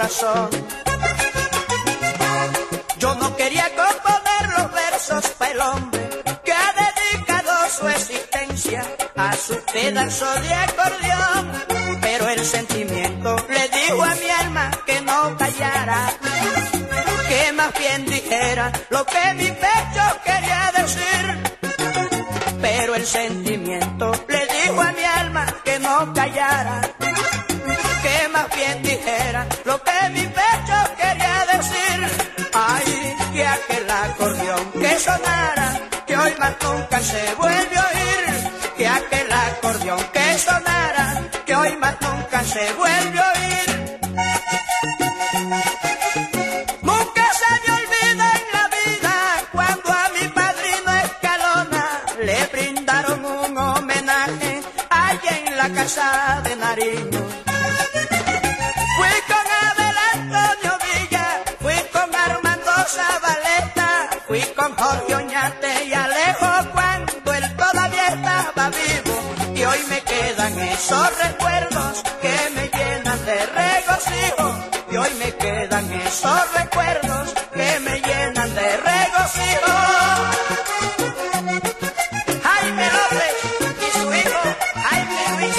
pasó. Yo no quería componer los versos para el hombre que ha dedicado su existencia a su pedazo de acordeón, pero el sentimiento le dijo a mi alma que no callara, que más bien dijera lo que mi pecho quería decir. Pero el sentimiento le dijo a mi alma que no callara, que más bien dijera lo que mi pecho quería decir. Ay, que aquel acordeón que sonara, que hoy más nunca se vuelve a oír. Que aquel acordeón que sonara, que hoy más nunca se vuelve a oír. Nunca se me olvida en la vida cuando a mi padrino Escalona le brindaron un homenaje allá en la casa de Nariño. Fui con Abel Antonio Villa, fui con Armando Zabaleta, fui con Jorge Oñate y Alejo cuando él todavía estaba vivo. Y hoy me quedan esos recuerdos que me llenan de regocijo. Y hoy me quedan esos recuerdos que me llenan de regocijo. Jaime López y su hijo Jaime Luis.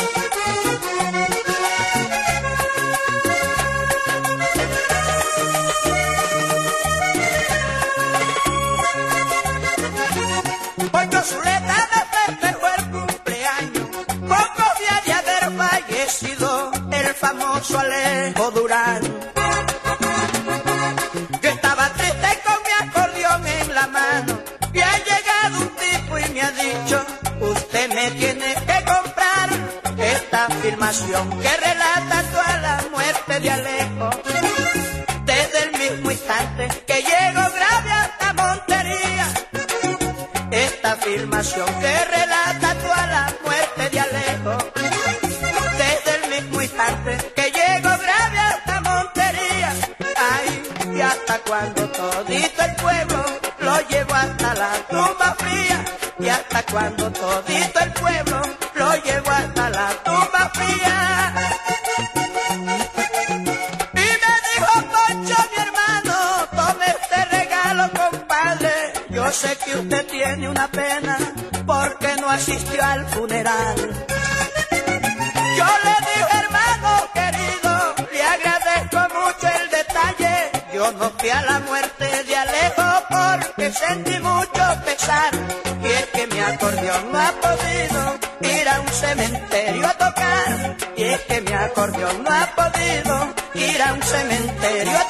Poncho Zuleta me festejó el cumpleaños, pocos días de haber fallecido el famoso Alejo Durán. Yo estaba triste con mi acordeón en la mano y ha llegado un tipo y me ha dicho: usted me tiene que comprar esta filmación que relata toda la muerte de Alejo. Desde el mismo instante que llegó grave hasta Montería, esta filmación que relata toda la muerte de Alejo. Desde el mismo instante que llegó grave hasta Montería. Ay, y hasta cuando todito el pueblo lo llevó hasta la tumba fría. Y hasta cuando todito el pueblo lo llevó hasta la tumba fría. Y me dijo: Poncho, mi hermano, tome este regalo, compadre. Yo sé que usted tiene una pena porque no asistió al funeral. Yo le dije: hermano querido, le agradezco mucho el detalle. Yo no fui a la muerte de Alejo porque sentí mucho pesar. Y es que mi acordeón no ha podido ir a un cementerio a tocar. Y es que mi acordeón no ha podido ir a un cementerio a